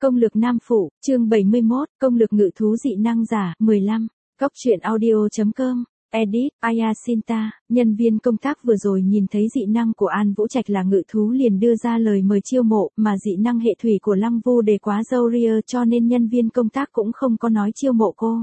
Công lược nam phụ, chương 71, công lược ngự thú dị năng giả, 15. Góc truyện audio.com. Edit, Ayasinta, nhân viên công tác vừa rồi nhìn thấy dị năng của An Vũ Trạch là ngự thú liền đưa ra lời mời chiêu mộ, mà dị năng hệ thủy của Lăng Vu Đề quá râu ria cho nên nhân viên công tác cũng không có nói chiêu mộ cô.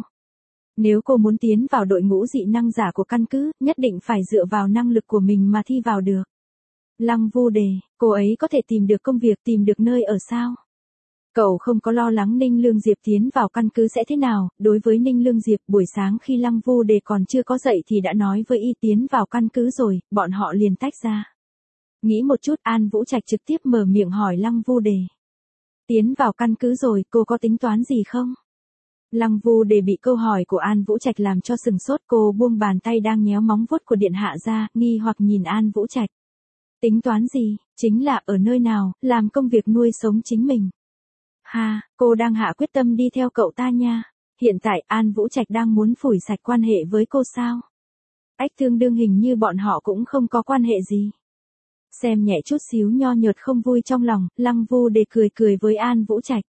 Nếu cô muốn tiến vào đội ngũ dị năng giả của căn cứ, nhất định phải dựa vào năng lực của mình mà thi vào được. Lăng Vu Đề, cô ấy có thể tìm được công việc, tìm được nơi ở sao? Cậu không có lo lắng Ninh Lương Diệp tiến vào căn cứ sẽ thế nào, đối với Ninh Lương Diệp buổi sáng khi Lăng Vu Đề còn chưa có dậy thì đã nói với y tiến vào căn cứ rồi, bọn họ liền tách ra. Nghĩ một chút An Vũ Trạch trực tiếp mở miệng hỏi Lăng Vu Đề. Tiến vào căn cứ rồi, cô có tính toán gì không? Lăng Vu Đề bị câu hỏi của An Vũ Trạch làm cho sừng sốt, cô buông bàn tay đang nhéo móng vuốt của điện hạ ra, nghi hoặc nhìn An Vũ Trạch. Tính toán gì, chính là ở nơi nào, làm công việc nuôi sống chính mình. Ha, cô đang hạ quyết tâm đi theo cậu ta nha. Hiện tại An Vũ Trạch đang muốn phủi sạch quan hệ với cô sao? Ách tương đương hình như bọn họ cũng không có quan hệ gì. Xem nhẹ chút xíu nho nhợt không vui trong lòng, Lăng Vu Đề cười cười với An Vũ Trạch.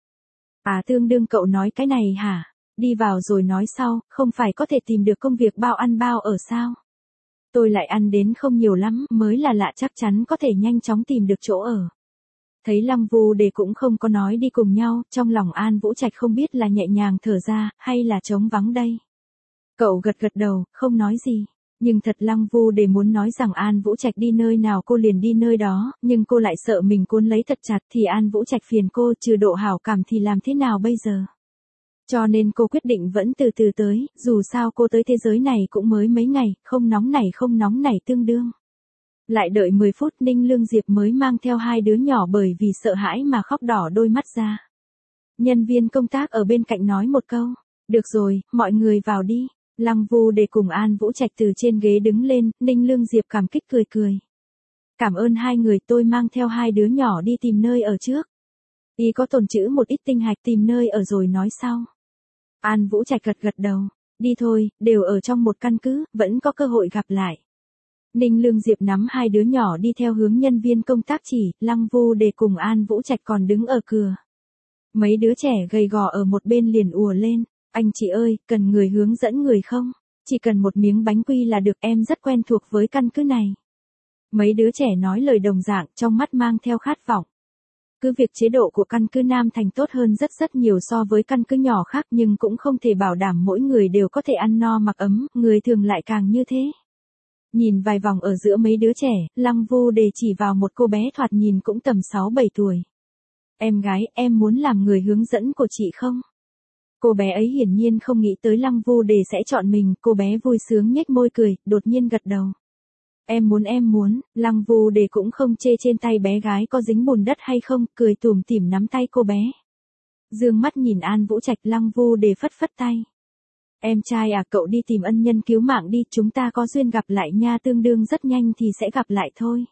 À tương đương cậu nói cái này hả? Đi vào rồi nói sau, không phải có thể tìm được công việc bao ăn bao ở sao? Tôi lại ăn đến không nhiều lắm, mới là lạ, chắc chắn có thể nhanh chóng tìm được chỗ ở. Thấy Lăng Vu Đề cũng không có nói đi cùng nhau, trong lòng An Vũ Trạch không biết là nhẹ nhàng thở ra, hay là trống vắng đây. Cậu gật gật đầu, không nói gì. Nhưng thật Lăng Vu Đề muốn nói rằng An Vũ Trạch đi nơi nào cô liền đi nơi đó, nhưng cô lại sợ mình cuốn lấy thật chặt thì An Vũ Trạch phiền cô, trừ độ hảo cảm thì làm thế nào bây giờ. Cho nên cô quyết định vẫn từ từ tới, dù sao cô tới thế giới này cũng mới mấy ngày, không nóng nảy tương đương. Lại đợi 10 phút Ninh Lương Diệp mới mang theo hai đứa nhỏ bởi vì sợ hãi mà khóc đỏ đôi mắt ra. Nhân viên công tác ở bên cạnh nói một câu, được rồi, mọi người vào đi. Lăng Vu Đề cùng An Vũ Trạch từ trên ghế đứng lên, Ninh Lương Diệp cảm kích cười cười. Cảm ơn hai người, tôi mang theo hai đứa nhỏ đi tìm nơi ở trước. Y có tồn trữ một ít tinh hạch, tìm nơi ở rồi nói sau. An Vũ Trạch gật gật đầu, đi thôi, đều ở trong một căn cứ, vẫn có cơ hội gặp lại. Ninh Lương Diệp nắm hai đứa nhỏ đi theo hướng nhân viên công tác chỉ, Lăng Vu Đề cùng An Vũ Trạch còn đứng ở cửa. Mấy đứa trẻ gầy gò ở một bên liền ùa lên, anh chị ơi, cần người hướng dẫn người không? Chỉ cần một miếng bánh quy là được, em rất quen thuộc với căn cứ này. Mấy đứa trẻ nói lời đồng dạng, trong mắt mang theo khát vọng. Cứ việc chế độ của căn cứ Nam Thành tốt hơn rất nhiều so với căn cứ nhỏ khác nhưng cũng không thể bảo đảm mỗi người đều có thể ăn no mặc ấm, người thường lại càng như thế. Nhìn vài vòng ở giữa mấy đứa trẻ, Lăng Vu Đề chỉ vào một cô bé thoạt nhìn cũng tầm 6-7 tuổi. Em gái, em muốn làm người hướng dẫn của chị không? Cô bé ấy hiển nhiên không nghĩ tới Lăng Vu Đề sẽ chọn mình, cô bé vui sướng nhếch môi cười, đột nhiên gật đầu. Em muốn, Lăng Vu Đề cũng không chê trên tay bé gái có dính bùn đất hay không, cười tủm tỉm nắm tay cô bé. Dương mắt nhìn An Vũ Trạch, Lăng Vu Đề phất phất tay. Em trai à, cậu đi tìm ân nhân cứu mạng đi, chúng ta có duyên gặp lại nha, tương đương rất nhanh thì sẽ gặp lại thôi.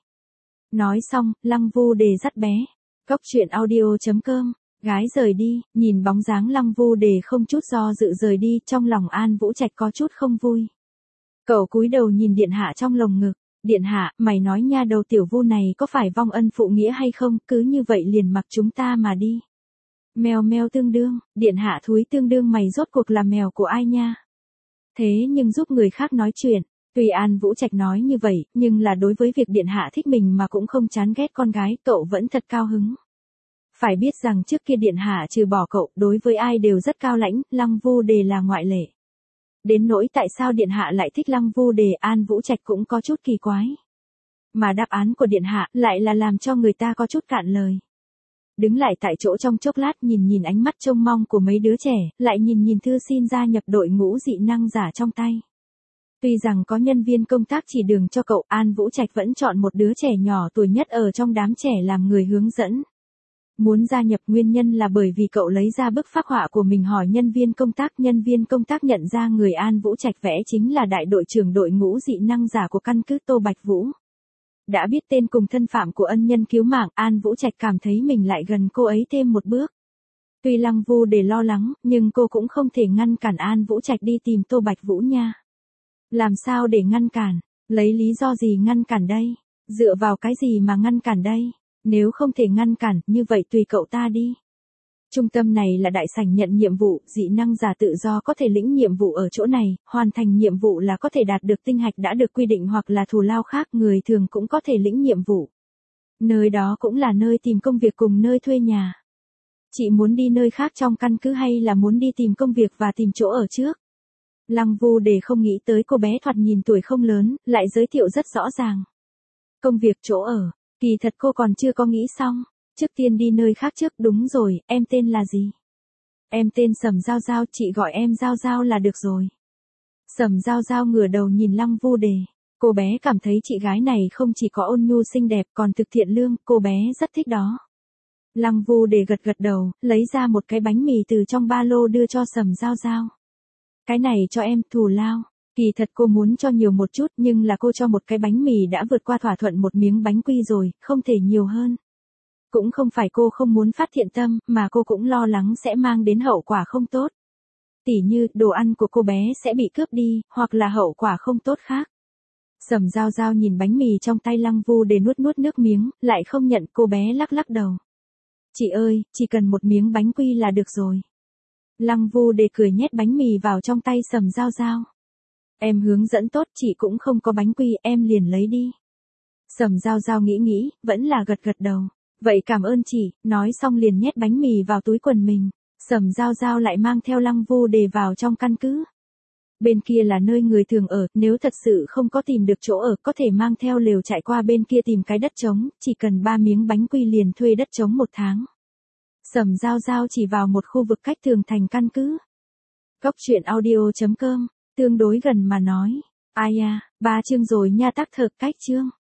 Nói xong, Lăng Vu Đề dắt bé. Góc truyện audio.com. Gái rời đi, nhìn bóng dáng Lăng Vu Đề không chút do dự rời đi, trong lòng An Vũ Trạch có chút không vui. Cậu cúi đầu nhìn điện hạ trong lồng ngực. Điện hạ, mày nói nha đầu tiểu Vu này có phải vong ân phụ nghĩa hay không, cứ như vậy liền mặc chúng ta mà đi. Mèo mèo tương đương, điện hạ thúi tương đương, mày rốt cuộc là mèo của ai nha? Thế nhưng giúp người khác nói chuyện, tuy An Vũ Trạch nói như vậy, nhưng là đối với việc điện hạ thích mình mà cũng không chán ghét con gái, cậu vẫn thật cao hứng. Phải biết rằng trước kia điện hạ trừ bỏ cậu, đối với ai đều rất cao lãnh, Lăng Vu Đề là ngoại lệ. Đến nỗi tại sao điện hạ lại thích Lăng Vu Đề, An Vũ Trạch cũng có chút kỳ quái. Mà đáp án của điện hạ lại là làm cho người ta có chút cạn lời. Đứng lại tại chỗ trong chốc lát, nhìn ánh mắt trông mong của mấy đứa trẻ, lại nhìn thư xin gia nhập đội ngũ dị năng giả trong tay. Tuy rằng có nhân viên công tác chỉ đường cho cậu, An Vũ Trạch vẫn chọn một đứa trẻ nhỏ tuổi nhất ở trong đám trẻ làm người hướng dẫn. Muốn gia nhập nguyên nhân là bởi vì cậu lấy ra bức phác họa của mình hỏi nhân viên công tác nhận ra người An Vũ Trạch vẽ chính là đại đội trưởng đội ngũ dị năng giả của căn cứ Tô Bạch Vũ. Đã biết tên cùng thân phạm của ân nhân cứu mạng, An Vũ Trạch cảm thấy mình lại gần cô ấy thêm một bước. Tuy Lăng Vu Đề lo lắng, nhưng cô cũng không thể ngăn cản An Vũ Trạch đi tìm Tô Bạch Vũ nha. Làm sao để ngăn cản? Lấy lý do gì ngăn cản đây? Dựa vào cái gì mà ngăn cản đây? Nếu không thể ngăn cản, như vậy tùy cậu ta đi. Trung tâm này là đại sảnh nhận nhiệm vụ, dị năng giả tự do có thể lĩnh nhiệm vụ ở chỗ này, hoàn thành nhiệm vụ là có thể đạt được tinh hạch đã được quy định hoặc là thù lao khác, người thường cũng có thể lĩnh nhiệm vụ. Nơi đó cũng là nơi tìm công việc cùng nơi thuê nhà. Chị muốn đi nơi khác trong căn cứ hay là muốn đi tìm công việc và tìm chỗ ở trước? Lăng Vu Đề không nghĩ tới cô bé thoạt nhìn tuổi không lớn, lại giới thiệu rất rõ ràng. Công việc chỗ ở, kỳ thật cô còn chưa có nghĩ xong. Trước tiên đi nơi khác trước, đúng rồi, em tên là gì? Em tên Sầm Giao Giao, chị gọi em Giao Giao là được rồi. Sầm Giao Giao ngửa đầu nhìn Lăng Vu Đề. Cô bé cảm thấy chị gái này không chỉ có ôn nhu xinh đẹp còn thực thiện lương, cô bé rất thích đó. Lăng Vu Đề gật gật đầu, lấy ra một cái bánh mì từ trong ba lô đưa cho Sầm Giao Giao. Cái này cho em, thù lao. Kỳ thật cô muốn cho nhiều một chút nhưng là cô cho một cái bánh mì đã vượt qua thỏa thuận một miếng bánh quy rồi, không thể nhiều hơn. Cũng không phải cô không muốn phát thiện tâm, mà cô cũng lo lắng sẽ mang đến hậu quả không tốt. Tỉ như, đồ ăn của cô bé sẽ bị cướp đi, hoặc là hậu quả không tốt khác. Sầm Giao Giao nhìn bánh mì trong tay Lăng Vu Đề nuốt nuốt nước miếng, lại không nhận, cô bé lắc lắc đầu. Chị ơi, chỉ cần một miếng bánh quy là được rồi. Lăng Vu Đề cười nhét bánh mì vào trong tay Sầm Giao Giao. Em hướng dẫn tốt, chị cũng không có bánh quy, em liền lấy đi. Sầm Giao Giao nghĩ, vẫn là gật gật đầu. Vậy cảm ơn chị, nói xong liền nhét bánh mì vào túi quần mình. Sầm Giao Giao lại mang theo Lăng Vu Đề vào trong căn cứ. Bên kia là nơi người thường ở, nếu thật sự không có tìm được chỗ ở, có thể mang theo lều chạy qua bên kia tìm cái đất trống, chỉ cần 3 miếng bánh quy liền thuê đất trống 1 tháng. Sầm Giao Giao chỉ vào một khu vực cách tường thành căn cứ. Góc truyện audio.com, tương đối gần mà nói. Ai à, 3 chương rồi nha, tác thực cách chương.